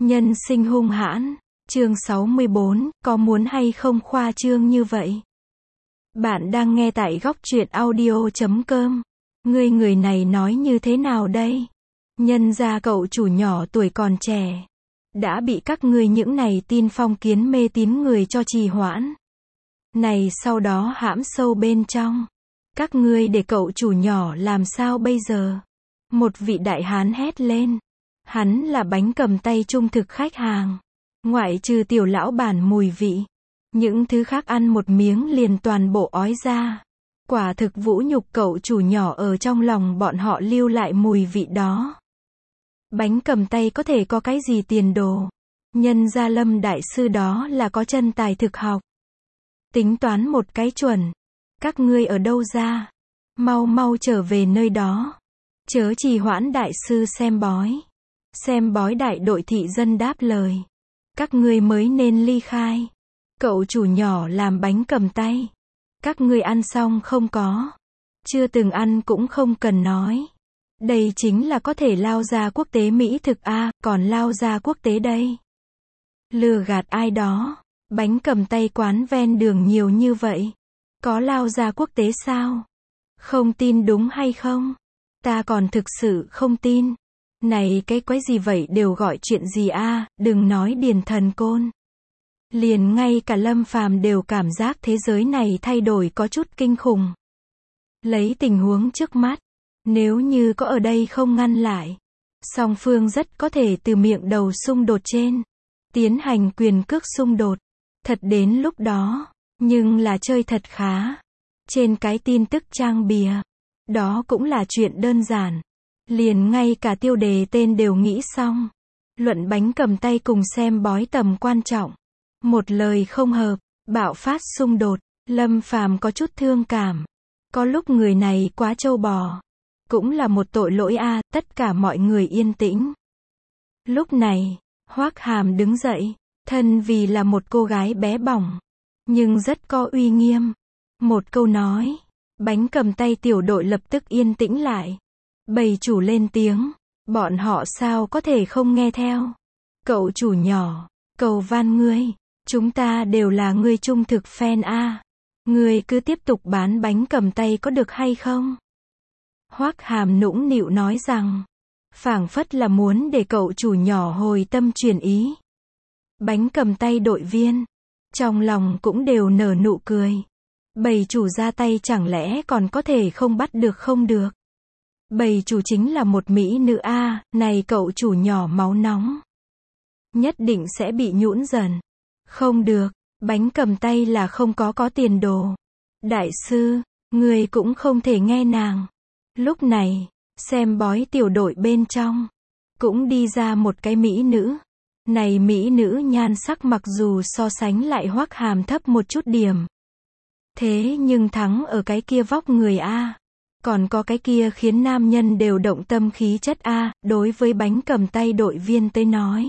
Nhân sinh hung hãn. Chương 64, có muốn hay không khoa trương như vậy? Bạn đang nghe tại góc truyện audio.com. Người này nói như thế nào đây? Nhân ra cậu chủ nhỏ tuổi còn trẻ, đã bị các ngươi những này tin phong kiến mê tín người cho trì hoãn. Này sau đó hãm sâu bên trong. Các ngươi để cậu chủ nhỏ làm sao bây giờ? Một vị đại hán hét lên. Hắn là bánh cầm tay trung thực khách hàng. Ngoại trừ tiểu lão bản mùi vị, những thứ khác ăn một miếng liền toàn bộ ói ra. Quả thực vũ nhục cậu chủ nhỏ ở trong lòng bọn họ lưu lại mùi vị đó. Bánh cầm tay có thể có cái gì tiền đồ? Nhân gia Lâm đại sư đó là có chân tài thực học. Tính toán một cái chuẩn. Các ngươi ở đâu ra? Mau mau trở về nơi đó. Chớ trì hoãn đại sư xem bói. Xem bói đại đội thị dân đáp lời. Các ngươi mới nên ly khai. Cậu chủ nhỏ làm bánh cầm tay. Các ngươi ăn xong không có? Chưa từng ăn cũng không cần nói. Đây chính là có thể lao ra quốc tế mỹ thực a, còn lao ra quốc tế đây. Lừa gạt ai đó? Bánh cầm tay quán ven đường nhiều như vậy. Có lao ra quốc tế sao? Không tin đúng hay không? Ta còn thực sự không tin. Này cái quái gì vậy đều gọi chuyện gì a, đừng nói Điền Thần Côn. Liền ngay cả Lâm Phàm đều cảm giác thế giới này thay đổi có chút kinh khủng. Lấy tình huống trước mắt, nếu như có ở đây không ngăn lại, song phương rất có thể từ miệng đầu xung đột trên, tiến hành quyền cước xung đột. Thật đến lúc đó, nhưng là chơi thật khá. Trên cái tin tức trang bìa, đó cũng là chuyện đơn giản. Liền ngay cả tiêu đề tên đều nghĩ xong. Luận bánh cầm tay cùng xem bói tầm quan trọng. Một lời không hợp, bạo phát xung đột. Lâm Phàm có chút thương cảm. Có lúc người này quá trâu bò. Cũng là một tội lỗi a, tất cả mọi người yên tĩnh. Lúc này, Hoắc Hàm đứng dậy, thân vì là một cô gái bé bỏng, nhưng rất có uy nghiêm. Một câu nói, bánh cầm tay tiểu đội lập tức yên tĩnh lại. Bầy chủ lên tiếng, bọn họ sao có thể không nghe theo. Cậu chủ nhỏ, cầu van ngươi, chúng ta đều là ngươi trung thực fan a. Ngươi cứ tiếp tục bán bánh cầm tay có được hay không? Hoắc Hàm nũng nịu nói rằng, phảng phất là muốn để cậu chủ nhỏ hồi tâm chuyển ý. Bánh cầm tay đội viên, trong lòng cũng đều nở nụ cười. Bầy chủ ra tay chẳng lẽ còn có thể không bắt được không được. Bầy chủ chính là một mỹ nữ a, này cậu chủ nhỏ máu nóng. Nhất định sẽ bị nhũn dần. Không được, bánh cầm tay là không có tiền đồ. Đại sư, người cũng không thể nghe nàng. Lúc này, xem bói tiểu đội bên trong, cũng đi ra một cái mỹ nữ. Này mỹ nữ nhan sắc mặc dù so sánh lại Hoắc Hàm thấp một chút điểm. Thế nhưng thắng ở cái kia vóc người a. Còn có cái kia khiến nam nhân đều động tâm khí chất a, đối với bánh cầm tay đội viên tới nói.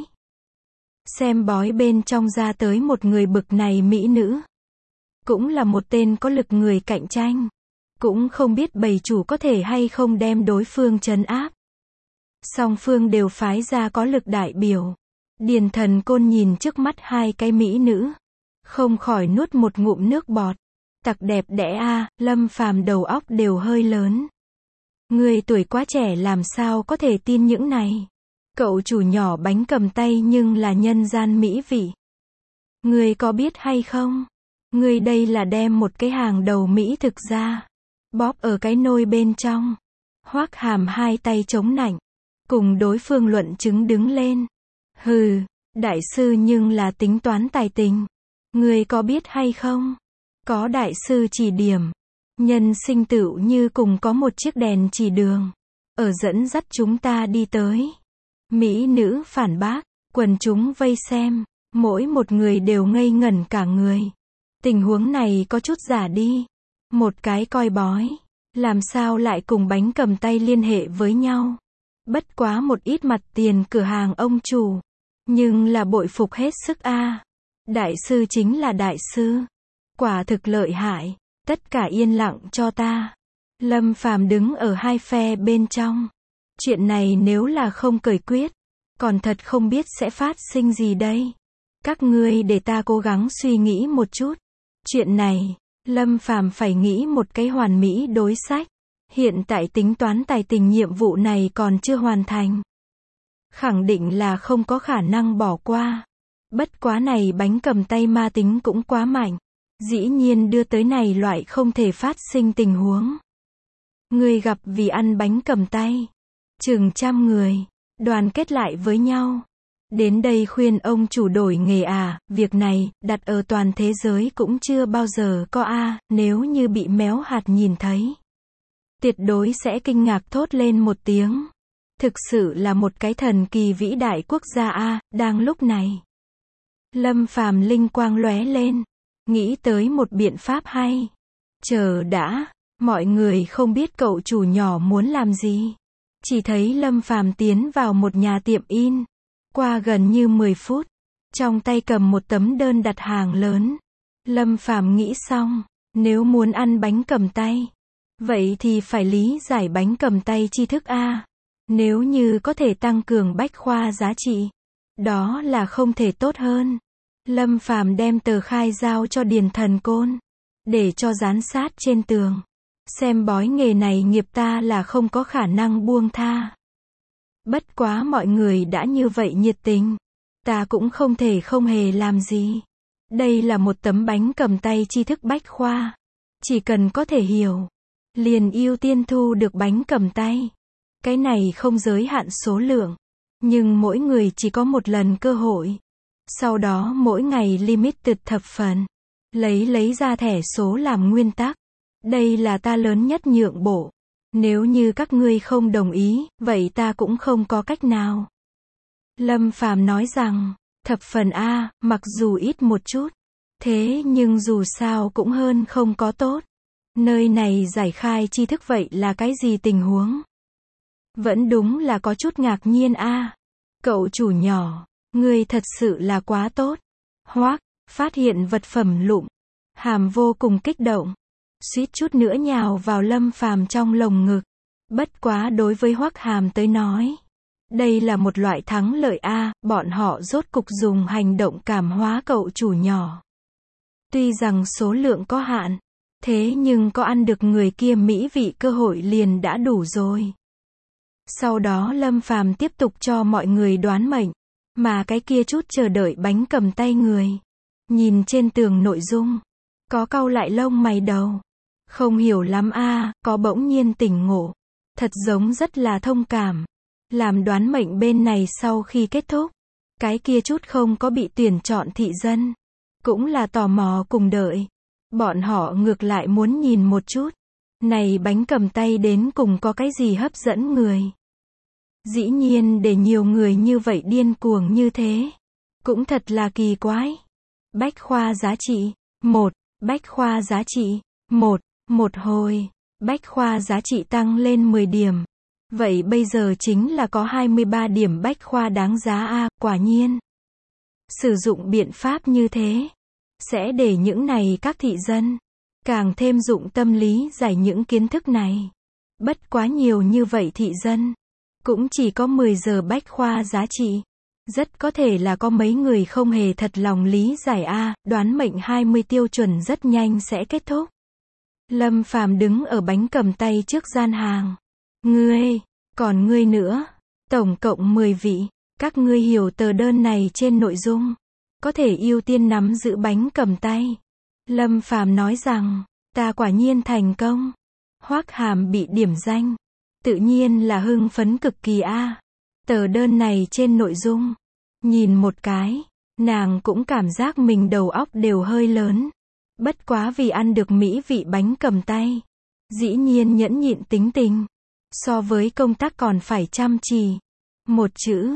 Xem bói bên trong ra tới một người bực này mỹ nữ. Cũng là một tên có lực người cạnh tranh. Cũng không biết bầy chủ có thể hay không đem đối phương trấn áp. Song phương đều phái ra có lực đại biểu. Điền Thần Côn nhìn trước mắt hai cái mỹ nữ, không khỏi nuốt một ngụm nước bọt. Tặc đẹp đẽ a, Lâm Phàm đầu óc đều hơi lớn. Người tuổi quá trẻ làm sao có thể tin những này. Cậu chủ nhỏ bánh cầm tay nhưng là nhân gian mỹ vị. Người có biết hay không? Người đây là đem một cái hàng đầu mỹ thực ra, bóp ở cái nôi bên trong. Hoắc Hàm hai tay chống nạnh, cùng đối phương luận chứng đứng lên. Hừ, đại sư nhưng là tính toán tài tình. Người có biết hay không? Có đại sư chỉ điểm, nhân sinh tựu như cùng có một chiếc đèn chỉ đường, ở dẫn dắt chúng ta đi tới. Mỹ nữ phản bác, quần chúng vây xem, mỗi một người đều ngây ngẩn cả người. Tình huống này có chút giả đi. Một cái coi bói, làm sao lại cùng bánh cầm tay liên hệ với nhau? Bất quá một ít mặt tiền cửa hàng ông chủ, nhưng là bội phục hết sức a. Đại sư chính là đại sư. Quả thực lợi hại, tất cả yên lặng cho ta. Lâm Phàm đứng ở hai phe bên trong. Chuyện này nếu là không cởi quyết, Còn thật không biết sẽ phát sinh gì đây. Các ngươi để ta cố gắng suy nghĩ một chút. Chuyện này, Lâm Phàm phải nghĩ một cái hoàn mỹ đối sách. Hiện tại tính toán tài tình nhiệm vụ này còn chưa hoàn thành. Khẳng định là không có khả năng bỏ qua. Bất quá này bánh cầm tay ma tính cũng quá mạnh. Dĩ nhiên đưa tới này loại không thể phát sinh tình huống. Người gặp vì ăn bánh cầm tay. Chừng 100 người. Đoàn kết lại với nhau. Đến đây khuyên ông chủ đổi nghề à, việc này, đặt ở toàn thế giới cũng chưa bao giờ có a, nếu như bị méo hạt nhìn thấy. Tuyệt đối sẽ kinh ngạc thốt lên một tiếng. Thực sự là một cái thần kỳ vĩ đại quốc gia a, đang lúc này. Lâm Phàm linh quang lóe lên, nghĩ tới một biện pháp hay. Chờ đã, mọi người không biết cậu chủ nhỏ muốn làm gì. Chỉ thấy Lâm Phàm tiến vào một nhà tiệm in. Qua gần như 10 phút, trong tay cầm một tấm đơn đặt hàng lớn. Lâm Phàm nghĩ xong, nếu muốn ăn bánh cầm tay, vậy thì phải lý giải bánh cầm tay tri thức a. Nếu như có thể tăng cường bách khoa giá trị, đó là không thể tốt hơn. Lâm Phàm đem tờ khai giao cho Điền Thần Côn, để cho dán sát trên tường. Xem bói nghề này nghiệp ta là không có khả năng buông tha. Bất quá mọi người đã như vậy nhiệt tình, ta cũng không thể không hề làm gì. Đây là một tấm bánh cầm tay tri thức bách khoa. Chỉ cần có thể hiểu, liền ưu tiên thu được bánh cầm tay. Cái này không giới hạn số lượng, nhưng mỗi người chỉ có một lần cơ hội. Sau đó mỗi ngày limited thập phần. Lấy ra thẻ số làm nguyên tắc. Đây là ta lớn nhất nhượng bộ. Nếu như các ngươi không đồng ý, vậy ta cũng không có cách nào. Lâm Phàm nói rằng, thập phần a, mặc dù ít một chút, thế nhưng dù sao cũng hơn không có tốt. Nơi này giải khai tri thức vậy là cái gì tình huống? Vẫn đúng là có chút ngạc nhiên a. Cậu chủ nhỏ, ngươi thật sự là quá tốt. Hoác, phát hiện vật phẩm lụm. Hàm vô cùng kích động. Suýt chút nữa nhào vào Lâm Phàm trong lồng ngực. Bất quá đối với Hoắc Hàm tới nói, đây là một loại thắng lợi a, bọn họ rốt cục dùng hành động cảm hóa cậu chủ nhỏ. Tuy rằng số lượng có hạn, thế nhưng có ăn được người kia mỹ vị cơ hội liền đã đủ rồi. Sau đó Lâm Phàm tiếp tục cho mọi người đoán mệnh, mà cái kia chút chờ đợi bánh cầm tay người, nhìn trên tường nội dung, có cau lại lông mày đầu. Không hiểu lắm a, có bỗng nhiên tỉnh ngộ. Thật giống rất là thông cảm. Làm đoán mệnh bên này sau khi kết thúc, cái kia chút không có bị tuyển chọn thị dân, cũng là tò mò cùng đợi. Bọn họ ngược lại muốn nhìn một chút, này bánh cầm tay đến cùng có cái gì hấp dẫn người. Dĩ nhiên để nhiều người như vậy điên cuồng như thế, cũng thật là kỳ quái. Bách khoa giá trị, 1, bách khoa giá trị, 1. Một hồi, bách khoa giá trị tăng lên 10 điểm. Vậy bây giờ chính là có 23 điểm bách khoa đáng giá a, quả nhiên. Sử dụng biện pháp như thế, sẽ để những này các thị dân, càng thêm dụng tâm lý giải những kiến thức này. Bất quá nhiều như vậy thị dân, cũng chỉ có 10 giờ bách khoa giá trị. Rất có thể là có mấy người không hề thật lòng lý giải a, đoán mệnh 20 tiêu chuẩn rất nhanh sẽ kết thúc. Lâm Phàm đứng ở bánh cầm tay trước gian hàng. Ngươi, còn ngươi nữa, tổng cộng 10 vị, các ngươi hiểu tờ đơn này trên nội dung, có thể ưu tiên nắm giữ bánh cầm tay. Lâm Phàm nói rằng, ta quả nhiên thành công. Hoắc Hàm bị điểm danh, tự nhiên là hưng phấn cực kỳ a. Tờ đơn này trên nội dung, nhìn một cái, nàng cũng cảm giác mình đầu óc đều hơi lớn. Bất quá vì ăn được mỹ vị bánh cầm tay, dĩ nhiên nhẫn nhịn tính tình. So với công tác còn phải chăm chỉ. Một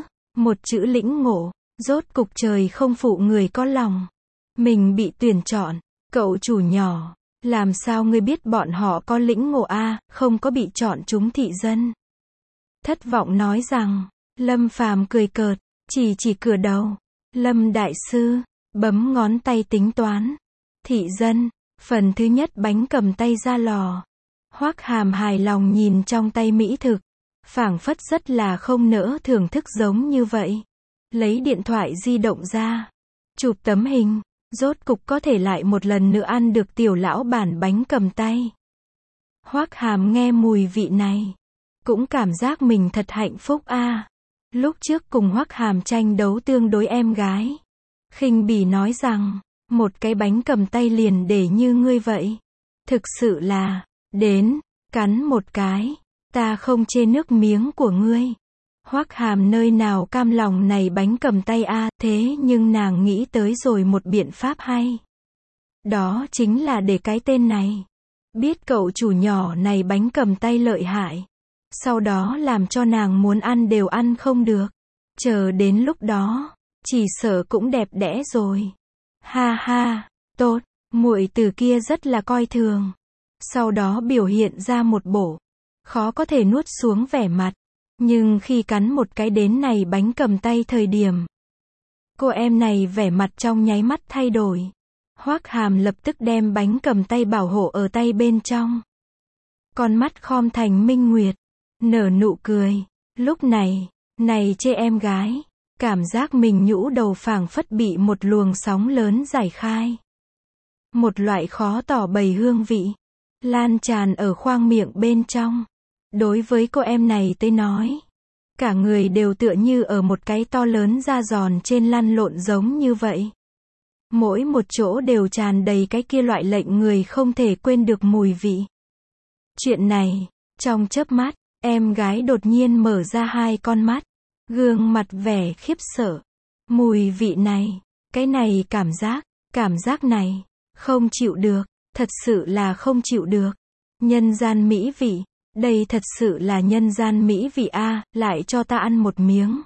chữ lĩnh ngộ, rốt cục trời không phụ người có lòng. Mình bị tuyển chọn, cậu chủ nhỏ, làm sao ngươi biết bọn họ có lĩnh ngộ a, không có bị chọn chúng thị dân. Thất vọng nói rằng, Lâm Phàm cười cợt, chỉ cửa đầu. Lâm đại sư, bấm ngón tay tính toán. Thị dân, phần thứ nhất bánh cầm tay ra lò. Hoắc Hàm hài lòng nhìn trong tay mỹ thực. phảng phất rất là không nỡ thưởng thức giống như vậy. Lấy điện thoại di động ra, chụp tấm hình, rốt cục có thể lại một lần nữa ăn được tiểu lão bản bánh cầm tay. Hoắc Hàm nghe mùi vị này, cũng cảm giác mình thật hạnh phúc a. Lúc trước cùng Hoắc Hàm tranh đấu tương đối em gái, khinh bỉ nói rằng, một cái bánh cầm tay liền để như ngươi vậy. Thực sự là, đến, cắn một cái, ta không chê nước miếng của ngươi. Hoắc Hàm nơi nào cam lòng này bánh cầm tay a, thế nhưng nàng nghĩ tới rồi một biện pháp hay. Đó chính là để cái tên này, biết cậu chủ nhỏ này bánh cầm tay lợi hại. Sau đó làm cho nàng muốn ăn đều ăn không được. Chờ đến lúc đó, chỉ sợ cũng đẹp đẽ rồi. Ha ha, tốt, muội từ kia rất là coi thường. Sau đó biểu hiện ra một bộ khó có thể nuốt xuống vẻ mặt. Nhưng khi cắn một cái đến này bánh cầm tay thời điểm, cô em này vẻ mặt trong nháy mắt thay đổi. Hoắc Hàm lập tức đem bánh cầm tay bảo hộ ở tay bên trong. Con mắt khom thành minh nguyệt, nở nụ cười. Lúc này, chê em gái, cảm giác mình nhũ đầu phảng phất bị một luồng sóng lớn giải khai. Một loại khó tỏ bày hương vị, lan tràn ở khoang miệng bên trong. Đối với cô em này tới nói, cả người đều tựa như ở một cái to lớn da giòn trên lăn lộn giống như vậy. Mỗi một chỗ đều tràn đầy cái kia loại lệnh người không thể quên được mùi vị. Chuyện này, trong chớp mắt, em gái đột nhiên mở ra hai con mắt, gương mặt vẻ khiếp sợ. Mùi vị này, cái này cảm giác này, không chịu được, thật sự là không chịu được. Nhân gian mỹ vị, đây thật sự là nhân gian mỹ vị a, lại cho ta ăn một miếng.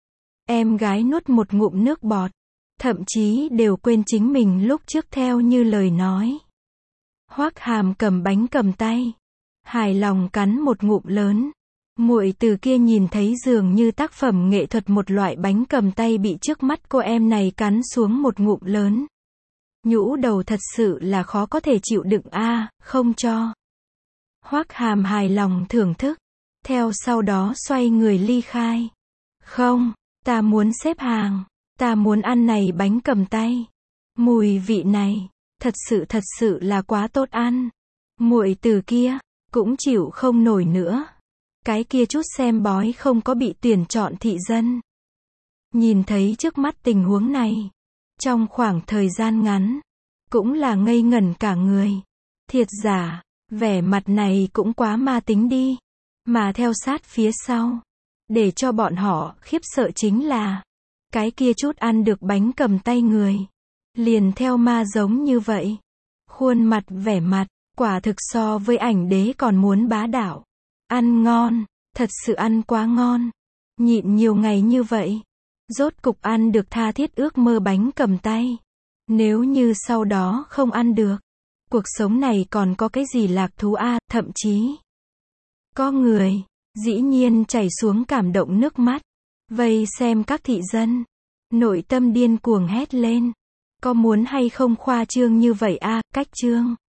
Em gái nuốt một ngụm nước bọt, thậm chí đều quên chính mình lúc trước theo như lời nói. Hoắc Hàm cầm bánh cầm tay, hài lòng cắn một ngụm lớn. Muội từ kia nhìn thấy dường như tác phẩm nghệ thuật một loại bánh cầm tay bị trước mắt cô em này cắn xuống một ngụm lớn. Nhũ đầu thật sự là khó có thể chịu đựng a, không cho. Hoắc Hàm hài lòng thưởng thức, theo sau đó xoay người ly khai. Không, ta muốn xếp hàng, ta muốn ăn này bánh cầm tay. Mùi vị này, thật sự là quá tốt ăn. Muội từ kia, cũng chịu không nổi nữa. Cái kia chút xem bói không có bị tuyển chọn thị dân. Nhìn thấy trước mắt tình huống này, trong khoảng thời gian ngắn, cũng là ngây ngẩn cả người. Thiệt giả, vẻ mặt này cũng quá ma tính đi. Mà theo sát phía sau, để cho bọn họ khiếp sợ chính là, cái kia chút ăn được bánh cầm tay người, liền theo ma giống như vậy. Khuôn mặt vẻ mặt, quả thực so với ảnh đế còn muốn bá đạo. Ăn ngon, thật sự ăn quá ngon. Nhịn nhiều ngày như vậy, rốt cục ăn được tha thiết ước mơ bánh cầm tay. Nếu như sau đó không ăn được, cuộc sống này còn có cái gì lạc thú a, thậm chí có người, dĩ nhiên chảy xuống cảm động nước mắt, vây xem các thị dân, nội tâm điên cuồng hét lên. Có muốn hay không khoa trương như vậy a, cách trương.